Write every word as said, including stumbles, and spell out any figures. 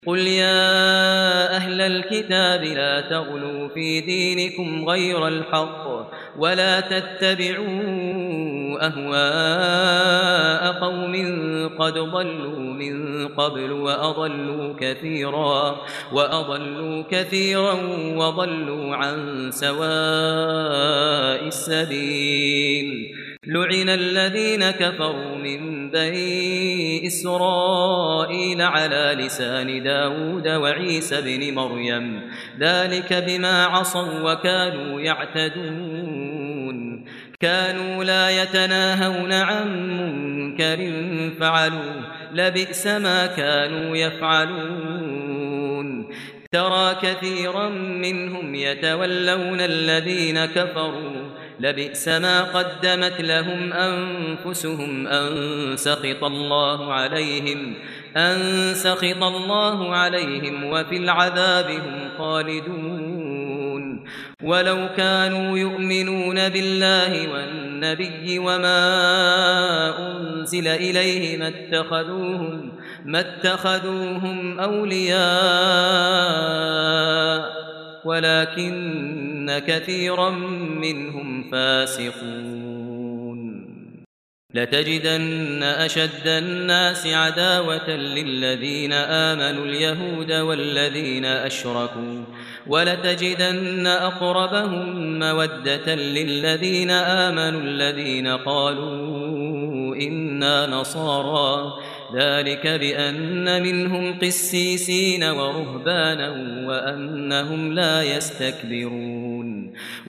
قل يا أهل الكتاب لا تغلوا في دينكم غير الحق ولا تتبعوا أهواء قوم قد ضلوا من قبل وأضلوا كثيرا وأضلوا كثيرا وضلوا عن سواء السبيل. لعن الذين كفروا من بني إسرائيل على لسان داود وعيسى بن مريم ذلك بما عصوا وكانوا يعتدون كانوا لا يتناهون عن منكر فعلوا لبئس ما كانوا يفعلون. ترى كثيرا منهم يتولون الذين كفروا لبئس ما قدمت لهم أنفسهم أن سخط الله عليهم أن سخط الله عليهم وفي العذاب هم خالدون. ولو كانوا يؤمنون بالله والنبي وما أنزل إليه ما اتخذوهم ما اتخذوهم أولياء ولكن كثيرا منهم فاسقون. لتجدن أشد الناس عداوة للذين آمنوا اليهود والذين أشركوا ولتجدن أقربهم مودة للذين آمنوا الذين قالوا إنا نصارى ذلك بأن منهم قسيسين ورهبانا وأنهم لا يستكبرون.